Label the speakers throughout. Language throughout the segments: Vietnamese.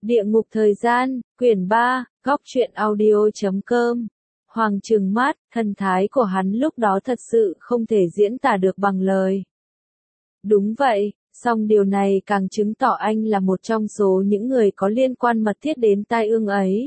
Speaker 1: Địa ngục thời gian, quyển 3, góc truyện audio.com. Hoàng trừng mắt, thần thái của hắn lúc đó thật sự không thể diễn tả được bằng lời. Đúng vậy, song điều này càng chứng tỏ anh là một trong số những người có liên quan mật thiết đến tai ương ấy.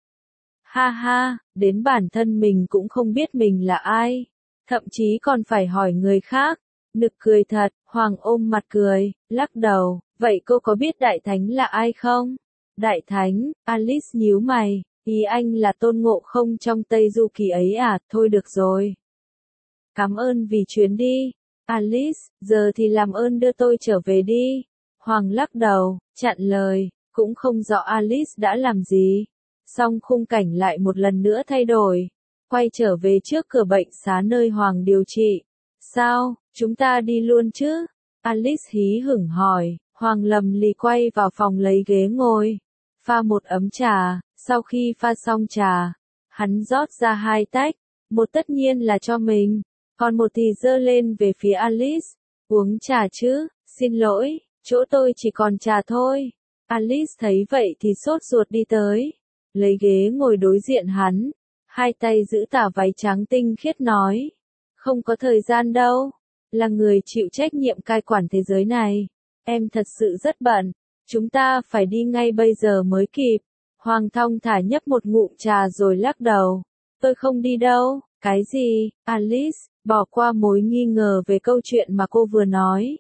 Speaker 1: Ha ha, đến bản thân mình cũng không biết mình là ai, thậm chí còn phải hỏi người khác. Nực cười thật, Hoàng ôm mặt cười, lắc đầu, vậy cô có biết Đại Thánh là ai không? Đại Thánh, Alice nhíu mày, ý anh là Tôn Ngộ Không trong Tây Du Ký ấy à, thôi được rồi. Cảm ơn vì chuyến đi. Alice, giờ thì làm ơn đưa tôi trở về đi. Hoàng lắc đầu, chặn lời, cũng không rõ Alice đã làm gì. Song khung cảnh lại một lần nữa thay đổi. Quay trở về trước cửa bệnh xá nơi Hoàng điều trị. Sao, chúng ta đi luôn chứ? Alice hí hửng hỏi. Hoàng lầm lì quay vào phòng lấy ghế ngồi. Pha một ấm trà, sau khi pha xong trà, hắn rót ra 2 tách, một tất nhiên là cho mình, còn một thì giơ lên về phía Alice. Uống trà chứ, xin lỗi, chỗ tôi chỉ còn trà thôi. Alice thấy vậy thì sốt ruột đi tới, lấy ghế ngồi đối diện hắn, 2 tay giữ tà váy trắng tinh khiết nói. Không có thời gian đâu, là người chịu trách nhiệm cai quản thế giới này. Em thật sự rất bận, chúng ta phải đi ngay bây giờ mới kịp. Hoàng thong thả nhấp một ngụm trà rồi lắc đầu. Tôi không đi đâu. Cái gì? Alice, bỏ qua mối nghi ngờ về câu chuyện mà cô vừa nói.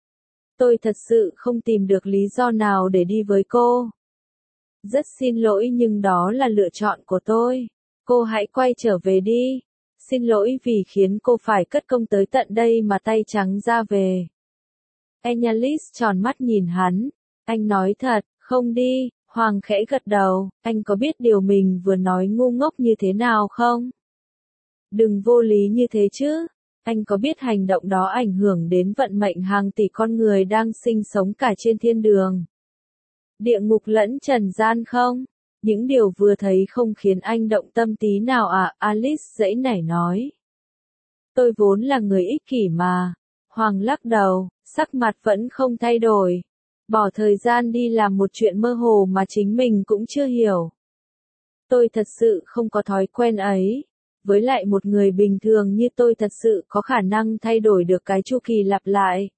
Speaker 1: Tôi thật sự không tìm được lý do nào để đi với cô. Rất xin lỗi nhưng đó là lựa chọn của tôi. Cô hãy quay trở về đi. Xin lỗi vì khiến cô phải cất công tới tận đây mà tay trắng ra về. Annalise tròn mắt nhìn hắn. Anh nói thật, không đi. Hoàng khẽ gật đầu. Anh có biết điều mình vừa nói ngu ngốc như thế nào không? Đừng vô lý như thế chứ. Anh có biết hành động đó ảnh hưởng đến vận mệnh hàng tỷ con người đang sinh sống cả trên thiên đường, địa ngục lẫn trần gian không? Những điều vừa thấy không khiến anh động tâm tí nào à? Alice giãy nảy nói. Tôi vốn là người ích kỷ mà. Hoàng lắc đầu, sắc mặt vẫn không thay đổi. Bỏ thời gian đi làm một chuyện mơ hồ mà chính mình cũng chưa hiểu. Tôi thật sự không có thói quen ấy. Với lại một người bình thường như tôi thật sự có khả năng thay đổi được cái chu kỳ lặp lại.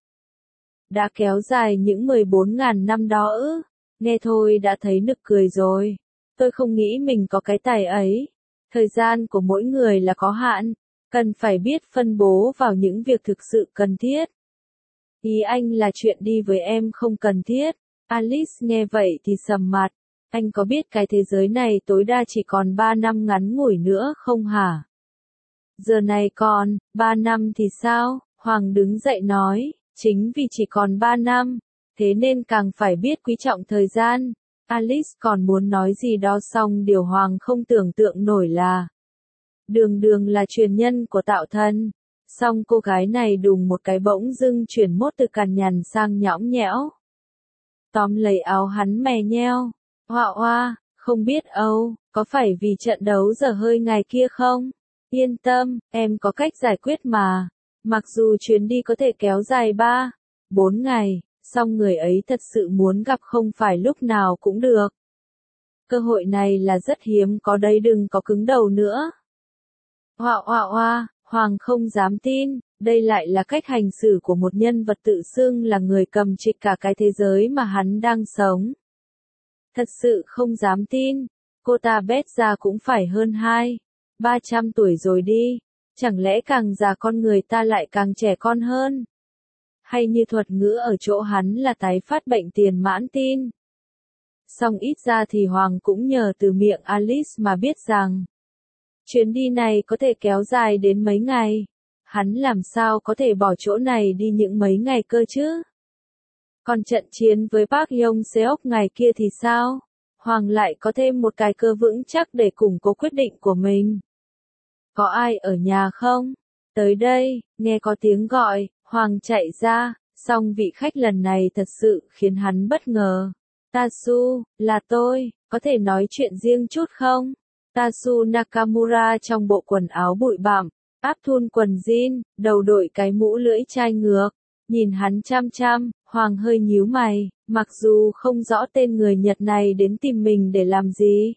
Speaker 1: Đã kéo dài những 14.000 năm đó ư? Nghe thôi đã thấy nực cười rồi. Tôi không nghĩ mình có cái tài ấy. Thời gian của mỗi người là có hạn, cần phải biết phân bố vào những việc thực sự cần thiết. Ý anh là chuyện đi với em không cần thiết. Alice nghe vậy thì sầm mặt. Anh có biết cái thế giới này tối đa chỉ còn 3 năm ngắn ngủi nữa không hả? Giờ này còn, 3 năm thì sao? Hoàng đứng dậy nói, chính vì chỉ còn 3 năm, thế nên càng phải biết quý trọng thời gian. Alice còn muốn nói gì đó xong điều Hoàng không tưởng tượng nổi là Đường Đường là truyền nhân của Tạo Thần. Xong cô gái này đùng một cái bỗng dưng chuyển mốt từ cằn nhằn sang nhõng nhẽo. Tóm lấy áo hắn mè nheo. Hoa hoa, không biết Âu, có phải vì trận đấu dở hơi ngày kia không? Yên tâm, em có cách giải quyết mà. Mặc dù chuyến đi có thể kéo dài 3-4 ngày, song người ấy thật sự muốn gặp không phải lúc nào cũng được. Cơ hội này là rất hiếm có đấy, đừng có cứng đầu nữa. Hoa hoa hoa, Hoàng không dám tin, đây lại là cách hành xử của một nhân vật tự xưng là người cầm trịch cả cái thế giới mà hắn đang sống. Thật sự không dám tin, cô ta bét ra cũng phải hơn 200-300 tuổi rồi đi, chẳng lẽ càng già con người ta lại càng trẻ con hơn? Hay như thuật ngữ ở chỗ hắn là tái phát bệnh tiền mãn tin? Song ít ra thì Hoàng cũng nhờ từ miệng Alice mà biết rằng chuyến đi này có thể kéo dài đến mấy ngày. Hắn làm sao có thể bỏ chỗ này đi những mấy ngày cơ chứ? Còn trận chiến với Park Yong Seok ngày kia thì sao? Hoàng lại có thêm một cái cơ vững chắc để củng cố quyết định của mình. Có ai ở nhà không? Tới đây, nghe có tiếng gọi, Hoàng chạy ra, song vị khách lần này thật sự khiến hắn bất ngờ. Tatsu, là tôi, có thể nói chuyện riêng chút không? Tatsu Nakamura trong bộ quần áo bụi bặm, áp thun quần jean, đầu đội cái mũ lưỡi chai ngược, nhìn hắn chăm chăm, Hoàng hơi nhíu mày, mặc dù không rõ tên người Nhật này đến tìm mình để làm gì.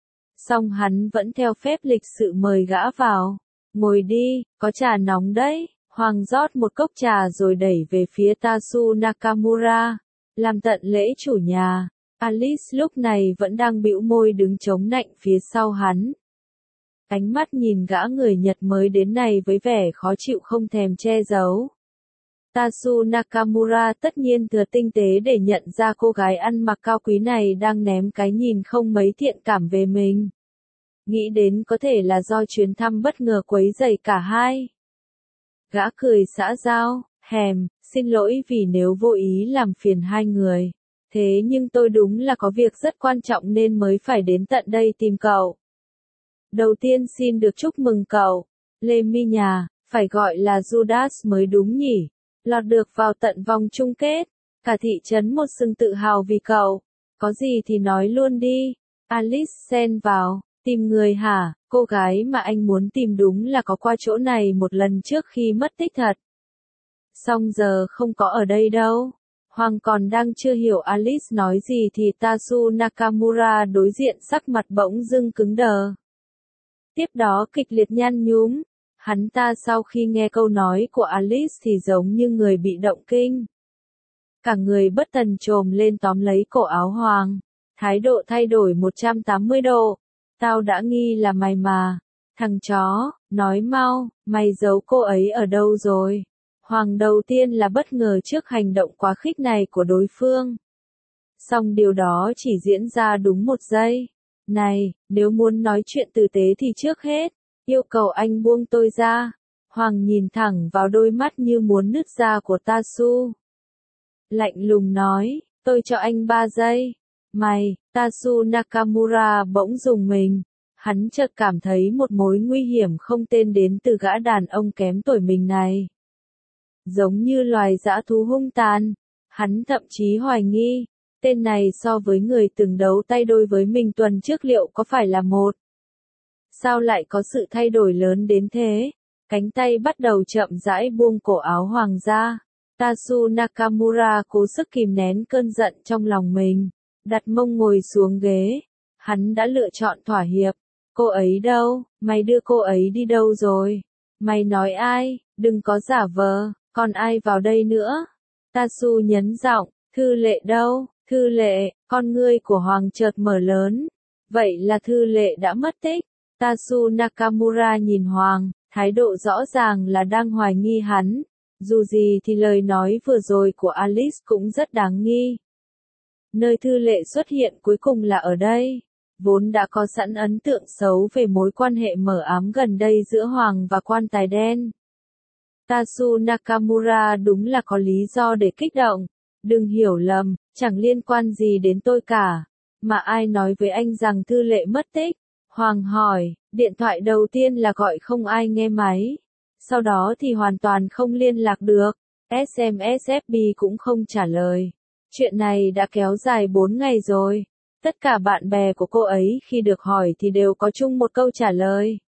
Speaker 1: Song hắn vẫn theo phép lịch sự mời gã vào. Ngồi đi, có trà nóng đấy. Hoàng rót một cốc trà rồi đẩy về phía Tatsu Nakamura. Làm tận lễ chủ nhà. Alice lúc này vẫn đang bĩu môi đứng chống nạnh phía sau hắn. Ánh mắt nhìn gã người Nhật mới đến này với vẻ khó chịu không thèm che giấu. Tatsu Nakamura tất nhiên thừa tinh tế để nhận ra cô gái ăn mặc cao quý này đang ném cái nhìn không mấy thiện cảm về mình. Nghĩ đến có thể là do chuyến thăm bất ngờ quấy rầy cả hai. Gã cười xã giao, xin lỗi vì nếu vô ý làm phiền hai người. Thế nhưng tôi đúng là có việc rất quan trọng nên mới phải đến tận đây tìm cậu. Đầu tiên xin được chúc mừng cậu, Lê Mi nhà, phải gọi là Judas mới đúng nhỉ. Lọt được vào tận vòng chung kết, cả thị trấn một sừng tự hào vì cậu. Có gì thì nói luôn đi. Alice xen vào, tìm người hả? Cô gái mà anh muốn tìm đúng là có qua chỗ này một lần trước khi mất tích thật. Song giờ không có ở đây đâu. Hoàng còn đang chưa hiểu Alice nói gì thì Tatsu Nakamura đối diện sắc mặt bỗng dưng cứng đờ. Tiếp đó kịch liệt nhăn nhúm. Hắn ta sau khi nghe câu nói của Alice thì giống như người bị động kinh. Cả người bất tần chồm lên tóm lấy cổ áo Hoàng. Thái độ thay đổi 180 độ. Tao đã nghi là mày mà. Thằng chó, nói mau, mày giấu cô ấy ở đâu rồi? Hoàng đầu tiên là bất ngờ trước hành động quá khích này của đối phương. Song điều đó chỉ diễn ra đúng một giây. Này, nếu muốn nói chuyện tử tế thì trước hết, yêu cầu anh buông tôi ra. Hoàng nhìn thẳng vào đôi mắt như muốn nứt ra của Tatsu. Lạnh lùng nói, tôi cho anh 3 giây. Mày, Tatsu Nakamura bỗng rùng mình. Hắn chợt cảm thấy một mối nguy hiểm không tên đến từ gã đàn ông kém tuổi mình này. Giống như loài dã thú hung tàn. Hắn thậm chí hoài nghi, tên này so với người từng đấu tay đôi với mình tuần trước liệu có phải là một. Sao lại có sự thay đổi lớn đến thế? Cánh tay bắt đầu chậm rãi buông cổ áo Hoàng ra. Tatsu Nakamura cố sức kìm nén cơn giận trong lòng mình. Đặt mông ngồi xuống ghế. Hắn đã lựa chọn thỏa hiệp. Cô ấy đâu? Mày đưa cô ấy đi đâu rồi? Mày nói ai? Đừng có giả vờ. Còn ai vào đây nữa? Tatsu nhấn giọng. Thư Lệ đâu? Thư Lệ, con ngươi của Hoàng chợt mở lớn. Vậy là Thư Lệ đã mất tích. Tatsu Nakamura nhìn Hoàng, thái độ rõ ràng là đang hoài nghi hắn. Dù gì thì lời nói vừa rồi của Alice cũng rất đáng nghi. Nơi Thư Lệ xuất hiện cuối cùng là ở đây. Vốn đã có sẵn ấn tượng xấu về mối quan hệ mờ ám gần đây giữa Hoàng và quan tài đen. Tatsu Nakamura đúng là có lý do để kích động. Đừng hiểu lầm, chẳng liên quan gì đến tôi cả. Mà ai nói với anh rằng Thư Lệ mất tích? Hoàng hỏi, điện thoại đầu tiên là gọi không ai nghe máy. Sau đó thì hoàn toàn không liên lạc được. SMS FB cũng không trả lời. Chuyện này đã kéo dài 4 ngày rồi. Tất cả bạn bè của cô ấy khi được hỏi thì đều có chung một câu trả lời.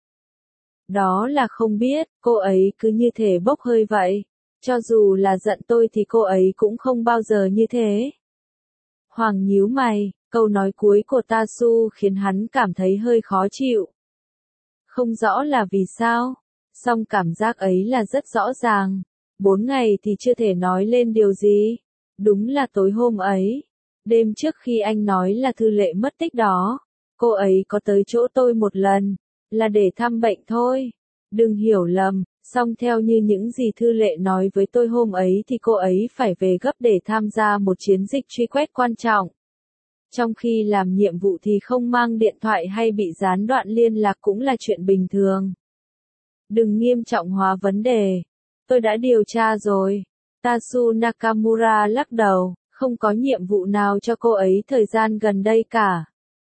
Speaker 1: Đó là không biết, cô ấy cứ như thể bốc hơi vậy. Cho dù là giận tôi thì cô ấy cũng không bao giờ như thế. Hoàng nhíu mày, câu nói cuối của Tatsu khiến hắn cảm thấy hơi khó chịu. Không rõ là vì sao, song cảm giác ấy là rất rõ ràng. 4 ngày thì chưa thể nói lên điều gì. Đúng là tối hôm ấy, đêm trước khi anh nói là Thư Lệ mất tích đó, cô ấy có tới chỗ tôi một lần, là để thăm bệnh thôi. Đừng hiểu lầm, song theo như những gì Thư Lệ nói với tôi hôm ấy thì cô ấy phải về gấp để tham gia một chiến dịch truy quét quan trọng. Trong khi làm nhiệm vụ thì không mang điện thoại hay bị gián đoạn liên lạc cũng là chuyện bình thường. Đừng nghiêm trọng hóa vấn đề. Tôi đã điều tra rồi. Tatsu Nakamura lắc đầu, không có nhiệm vụ nào cho cô ấy thời gian gần đây cả.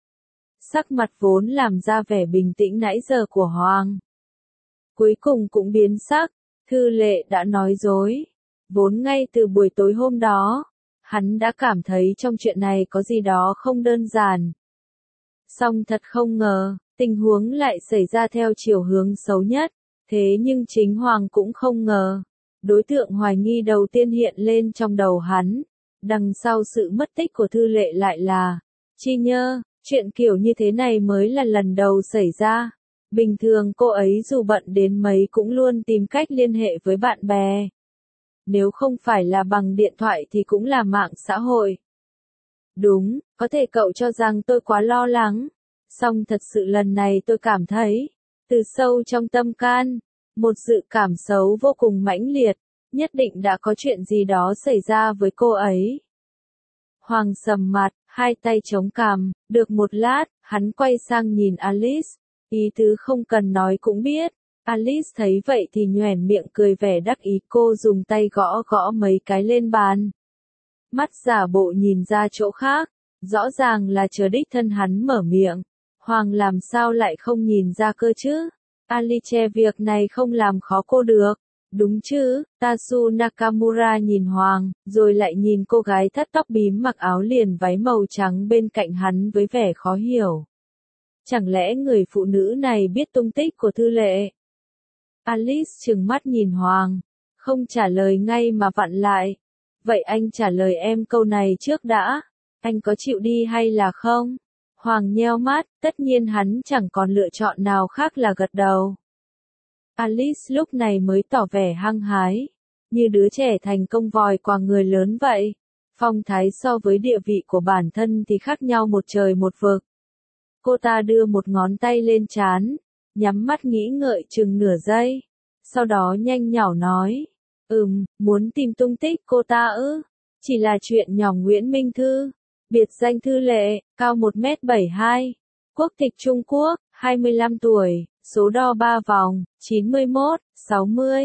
Speaker 1: Sắc mặt vốn làm ra vẻ bình tĩnh nãy giờ của Hoàng. Cuối cùng cũng biến sắc, Thư Lệ đã nói dối. Vốn ngay từ buổi tối hôm đó, hắn đã cảm thấy trong chuyện này có gì đó không đơn giản. Song thật không ngờ, tình huống lại xảy ra theo chiều hướng xấu nhất, thế nhưng chính Hoàng cũng không ngờ. Đối tượng hoài nghi đầu tiên hiện lên trong đầu hắn. Đằng sau sự mất tích của Thư Lệ lại là Chi Nhơ, chuyện kiểu như thế này mới là lần đầu xảy ra. Bình thường cô ấy dù bận đến mấy cũng luôn tìm cách liên hệ với bạn bè. Nếu không phải là bằng điện thoại thì cũng là mạng xã hội. Đúng, có thể cậu cho rằng tôi quá lo lắng. Song thật sự lần này tôi cảm thấy, từ sâu trong tâm can, một dự cảm xấu vô cùng mãnh liệt, nhất định đã có chuyện gì đó xảy ra với cô ấy. Hoàng sầm mặt, hai tay chống cằm, được một lát, hắn quay sang nhìn Alice, ý tứ không cần nói cũng biết. Alice thấy vậy thì nhoẻn miệng cười vẻ đắc ý, cô dùng tay gõ gõ mấy cái lên bàn. Mắt giả bộ nhìn ra chỗ khác, rõ ràng là chờ đích thân hắn mở miệng. Hoàng làm sao lại không nhìn ra cơ chứ? Alice, việc này không làm khó cô được. Đúng chứ? Tatsu Nakamura nhìn Hoàng, rồi lại nhìn cô gái thắt tóc bím mặc áo liền váy màu trắng bên cạnh hắn với vẻ khó hiểu. Chẳng lẽ người phụ nữ này biết tung tích của Thư Lệ? Alice trừng mắt nhìn Hoàng, không trả lời ngay mà vặn lại. Vậy anh trả lời em câu này trước đã. Anh có chịu đi hay là không? Hoàng nheo mắt, tất nhiên hắn chẳng còn lựa chọn nào khác là gật đầu. Alice lúc này mới tỏ vẻ hăng hái, như đứa trẻ thành công vòi qua người lớn vậy. Phong thái so với địa vị của bản thân thì khác nhau một trời một vực. Cô ta đưa một ngón tay lên trán, nhắm mắt nghĩ ngợi chừng nửa giây. Sau đó nhanh nhảu nói, muốn tìm tung tích cô ta ư? Chỉ là chuyện nhỏ. Nguyễn Minh Thư, biệt danh Thư Lệ, cao 1m72, quốc tịch Trung Quốc, 25 tuổi, số đo 3 vòng, 91, 60,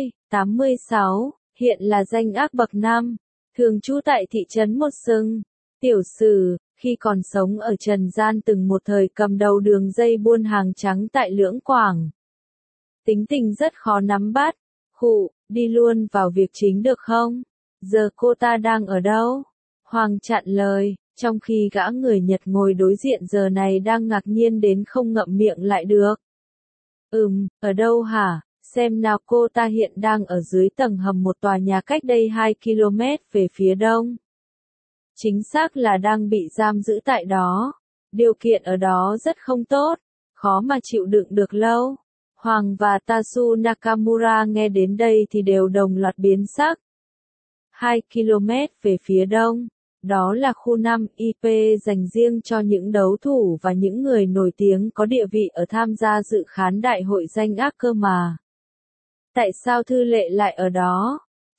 Speaker 1: 86, hiện là danh ác bậc 5, thường trú tại thị trấn Một Sừng. Tiểu sử, khi còn sống ở trần gian từng một thời cầm đầu đường dây buôn hàng trắng tại Lưỡng Quảng. Tính tình rất khó nắm bắt. Đi luôn vào việc chính được không? Giờ cô ta đang ở đâu? Hoàng chặn lời, trong khi gã người Nhật ngồi đối diện giờ này đang ngạc nhiên đến không ngậm miệng lại được. Ở đâu hả? Xem nào, cô ta hiện đang ở dưới tầng hầm một tòa nhà cách đây 2 km về phía đông. Chính xác là đang bị giam giữ tại đó. Điều kiện ở đó rất không tốt, khó mà chịu đựng được lâu. Hoàng và Tatsu Nakamura nghe đến đây thì đều đồng loạt biến sắc. 2 km về phía đông, đó là khu 5 IP dành riêng cho những đấu thủ và những người nổi tiếng có địa vị ở tham gia dự khán đại hội danh ác cơ mà. Tại sao Thư Lệ lại ở đó?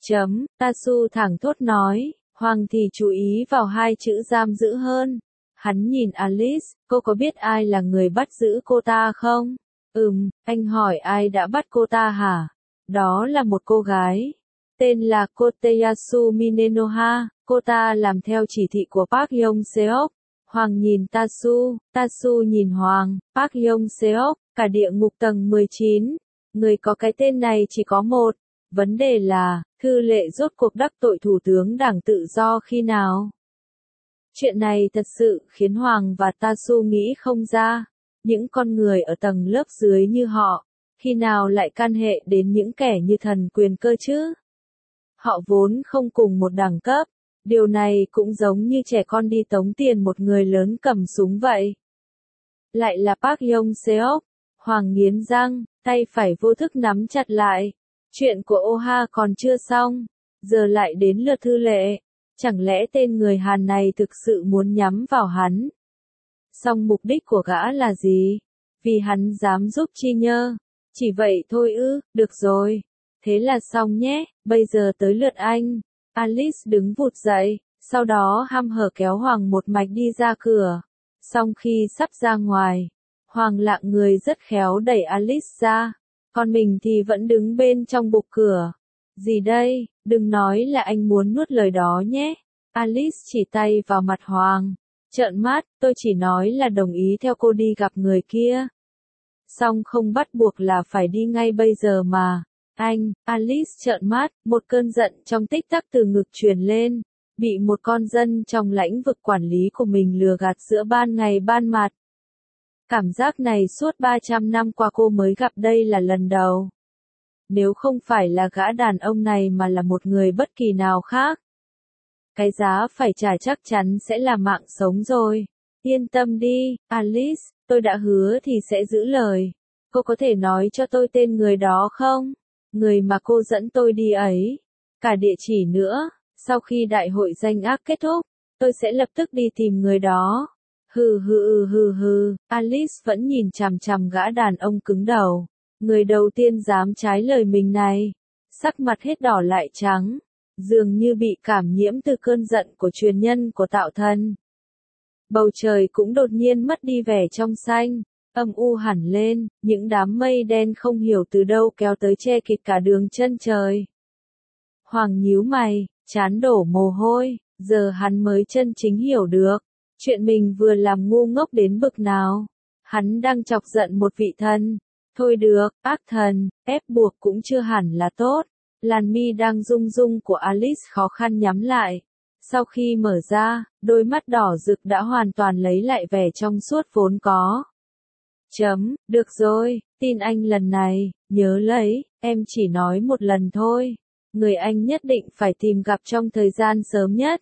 Speaker 1: Tatsu thẳng thốt nói, Hoàng thì chú ý vào hai chữ giam giữ hơn. Hắn nhìn Alice, cô có biết ai là người bắt giữ cô ta không? Anh hỏi ai đã bắt cô ta hả? Đó là một cô gái. Tên là Koteyasu Minenoha, cô ta làm theo chỉ thị của Park Yong Seok. Hoàng nhìn Tatsu, Tatsu nhìn Hoàng, Park Yong Seok, cả địa ngục tầng 19. Người có cái tên này chỉ có một. Vấn đề là, Thư Lệ rốt cuộc đắc tội Thủ tướng Đảng Tự Do khi nào? Chuyện này thật sự khiến Hoàng và Tatsu nghĩ không ra. Những con người ở tầng lớp dưới như họ, khi nào lại can hệ đến những kẻ như thần quyền cơ chứ? Họ vốn không cùng một đẳng cấp, điều này cũng giống như trẻ con đi tống tiền một người lớn cầm súng vậy. Lại là Park Yong Seok, Hoàng nghiến răng, tay phải vô thức nắm chặt lại. Chuyện của Oha còn chưa xong, giờ lại đến lượt Thư Lệ. Chẳng lẽ tên người Hàn này thực sự muốn nhắm vào hắn? Song mục đích của gã là gì? Vì hắn dám giúp Chi Nhơ. Chỉ vậy thôi ư? Được rồi. Thế là xong nhé, bây giờ tới lượt anh. Alice đứng vụt dậy, sau đó hăm hở kéo Hoàng một mạch đi ra cửa. Song khi sắp ra ngoài, Hoàng lạng người rất khéo đẩy Alice ra, còn mình thì vẫn đứng bên trong bục cửa. Gì đây? Đừng nói là anh muốn nuốt lời đó nhé. Alice chỉ tay vào mặt Hoàng. Trợn mắt, tôi chỉ nói là đồng ý theo cô đi gặp người kia. Song không bắt buộc là phải đi ngay bây giờ mà. Anh, Alice trợn mắt, một cơn giận trong tích tắc từ ngực truyền lên. Bị một con dân trong lãnh vực quản lý của mình lừa gạt giữa ban ngày ban mặt. Cảm giác này suốt 300 năm qua cô mới gặp đây là lần đầu. nếu không phải là gã đàn ông này mà là một người bất kỳ nào khác. Cái giá phải trả chắc chắn sẽ là mạng sống rồi. Yên tâm đi, Alice, tôi đã hứa thì sẽ giữ lời. Cô có thể nói cho tôi tên người đó không? Người mà cô dẫn tôi đi ấy. Cả địa chỉ nữa, sau khi đại hội danh ác kết thúc, tôi sẽ lập tức đi tìm người đó. Hừ, Alice vẫn nhìn chằm chằm gã đàn ông cứng đầu. Người đầu tiên dám trái lời mình này. Sắc mặt hết đỏ lại trắng, dường như bị cảm nhiễm từ cơn giận của truyền nhân của tạo thần. Bầu trời cũng đột nhiên mất đi vẻ trong xanh, âm u hẳn lên, những đám mây đen không hiểu từ đâu kéo tới che kịt cả đường chân trời. Hoàng nhíu mày, trán đổ mồ hôi, giờ hắn mới chân chính hiểu được, chuyện mình vừa làm ngu ngốc đến bực nào. Hắn đang chọc giận một vị thần. Thôi được, ác thần, ép buộc cũng chưa hẳn là tốt. Làn mi đang rung rung của Alice khó khăn nhắm lại. Sau khi mở ra, đôi mắt đỏ rực đã hoàn toàn lấy lại vẻ trong suốt vốn có. Được rồi, tin anh lần này, nhớ lấy, em chỉ nói một lần thôi. Người anh nhất định phải tìm gặp trong thời gian sớm nhất.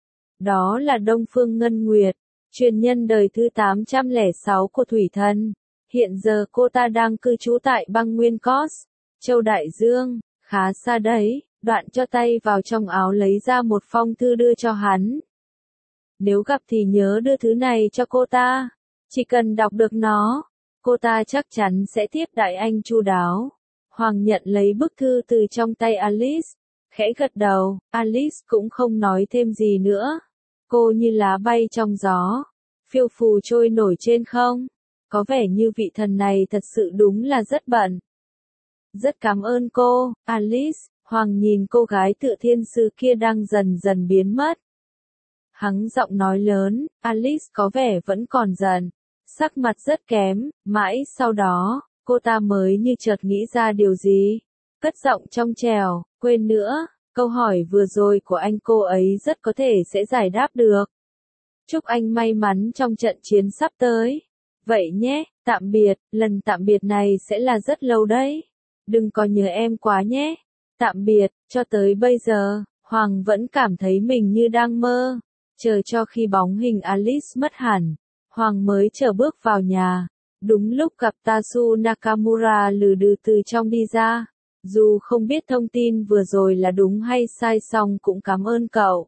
Speaker 1: Đó là Đông Phương Ngân Nguyệt, truyền nhân đời thứ 806 của Thủy Thần. Hiện giờ cô ta đang cư trú tại băng Nguyên Cos, Châu Đại Dương, khá xa đấy. Đoạn cho tay vào trong áo lấy ra một phong thư đưa cho hắn. Nếu gặp thì nhớ đưa thứ này cho cô ta. Chỉ cần đọc được nó, cô ta chắc chắn sẽ tiếp đãi anh chu đáo. Hoàng nhận lấy bức thư từ trong tay Alice, khẽ gật đầu. Alice cũng không nói thêm gì nữa. Cô như lá bay trong gió, phiêu phù trôi nổi trên không. Có vẻ như vị thần này thật sự đúng là rất bận. Rất cảm ơn cô, Alice. Hoàng nhìn cô gái tựa thiên sứ kia đang dần dần biến mất. Hắn giọng nói lớn, Alice có vẻ vẫn còn giận, sắc mặt rất kém, mãi sau đó, cô ta mới như chợt nghĩ ra điều gì. Cất giọng trong trẻo, quên nữa, câu hỏi vừa rồi của anh cô ấy rất có thể sẽ giải đáp được. Chúc anh may mắn trong trận chiến sắp tới. Vậy nhé, tạm biệt, lần tạm biệt này sẽ là rất lâu đấy. Đừng có nhớ em quá nhé. Tạm biệt, cho tới bây giờ, Hoàng vẫn cảm thấy mình như đang mơ. Chờ cho khi bóng hình Alice mất hẳn, Hoàng mới trở bước vào nhà. Đúng lúc gặp Tatsu Nakamura lừ đừ từ trong đi ra. Dù không biết thông tin vừa rồi là đúng hay sai song cũng cảm ơn cậu.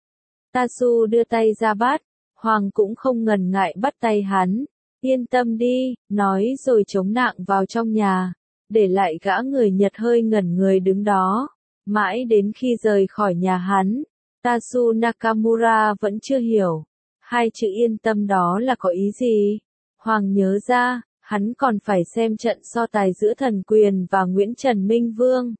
Speaker 1: Tatsu đưa tay ra bắt, Hoàng cũng không ngần ngại bắt tay hắn. Yên tâm đi, nói rồi chống nạng vào trong nhà. Để lại gã người Nhật hơi ngẩn người đứng đó. Mãi đến khi rời khỏi nhà hắn, Tatsu Nakamura vẫn chưa hiểu. Hai chữ yên tâm đó là có ý gì? Hoàng nhớ ra, hắn còn phải xem trận so tài giữa Thần Quyền và Nguyễn Trần Minh Vương.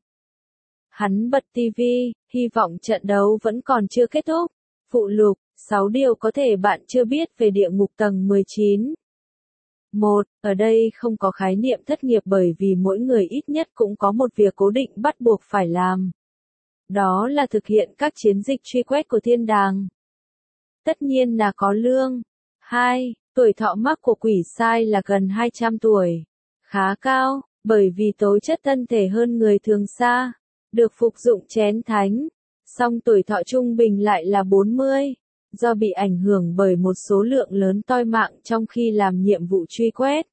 Speaker 1: Hắn bật tivi, hy vọng trận đấu vẫn còn chưa kết thúc. Phụ lục, 6 điều có thể bạn chưa biết về địa ngục tầng 19. 1. Ở đây không có khái niệm thất nghiệp bởi vì mỗi người ít nhất cũng có một việc cố định bắt buộc phải làm. Đó là thực hiện các chiến dịch truy quét của thiên đàng. Tất nhiên là có lương. 2. Tuổi thọ mắc của quỷ sai là gần 200 tuổi. Khá cao, bởi vì tố chất thân thể hơn người thường xa. Được phục dụng chén thánh. Song tuổi thọ trung bình lại là 40. Do bị ảnh hưởng bởi một số lượng lớn toi mạng trong khi làm nhiệm vụ truy quét.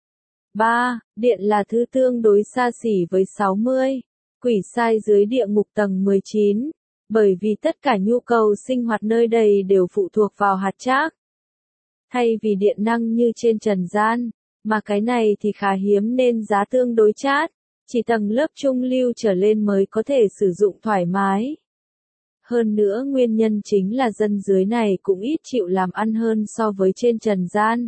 Speaker 1: 3. Điện là thứ tương đối xa xỉ với 60. Quỷ sai dưới địa ngục tầng 19. Bởi vì tất cả nhu cầu sinh hoạt nơi đây đều phụ thuộc vào hạt trác. Thay vì điện năng như trên trần gian, mà cái này thì khá hiếm nên giá tương đối chát. Chỉ tầng lớp trung lưu trở lên mới có thể sử dụng thoải mái. Hơn nữa nguyên nhân chính là dân dưới này cũng ít chịu làm ăn hơn so với trên trần gian.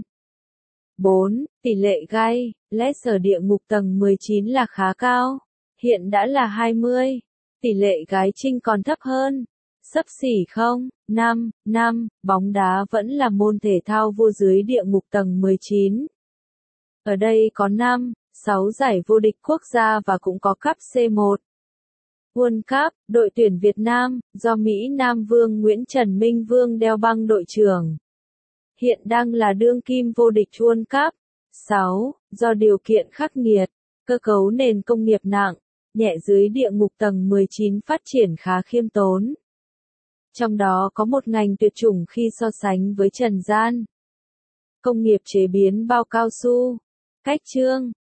Speaker 1: 4. Tỷ lệ gay, less ở địa ngục tầng 19 là khá cao. Hiện đã là 20. Tỷ lệ gái trinh còn thấp hơn. Xấp xỉ không? 5. Bóng đá vẫn là môn thể thao vua dưới địa ngục tầng 19. Ở đây có 6 giải vô địch quốc gia và cũng có cúp C1. World Cup, đội tuyển Việt Nam, do Mỹ Nam Vương Nguyễn Trần Minh Vương đeo băng đội trưởng. Hiện đang là đương kim vô địch World Cup. 6. Do điều kiện khắc nghiệt, cơ cấu nền công nghiệp nặng, nhẹ dưới địa ngục tầng 19 phát triển khá khiêm tốn. Trong đó có một ngành tuyệt chủng khi so sánh với trần gian. Công nghiệp chế biến bao cao su. Cách chương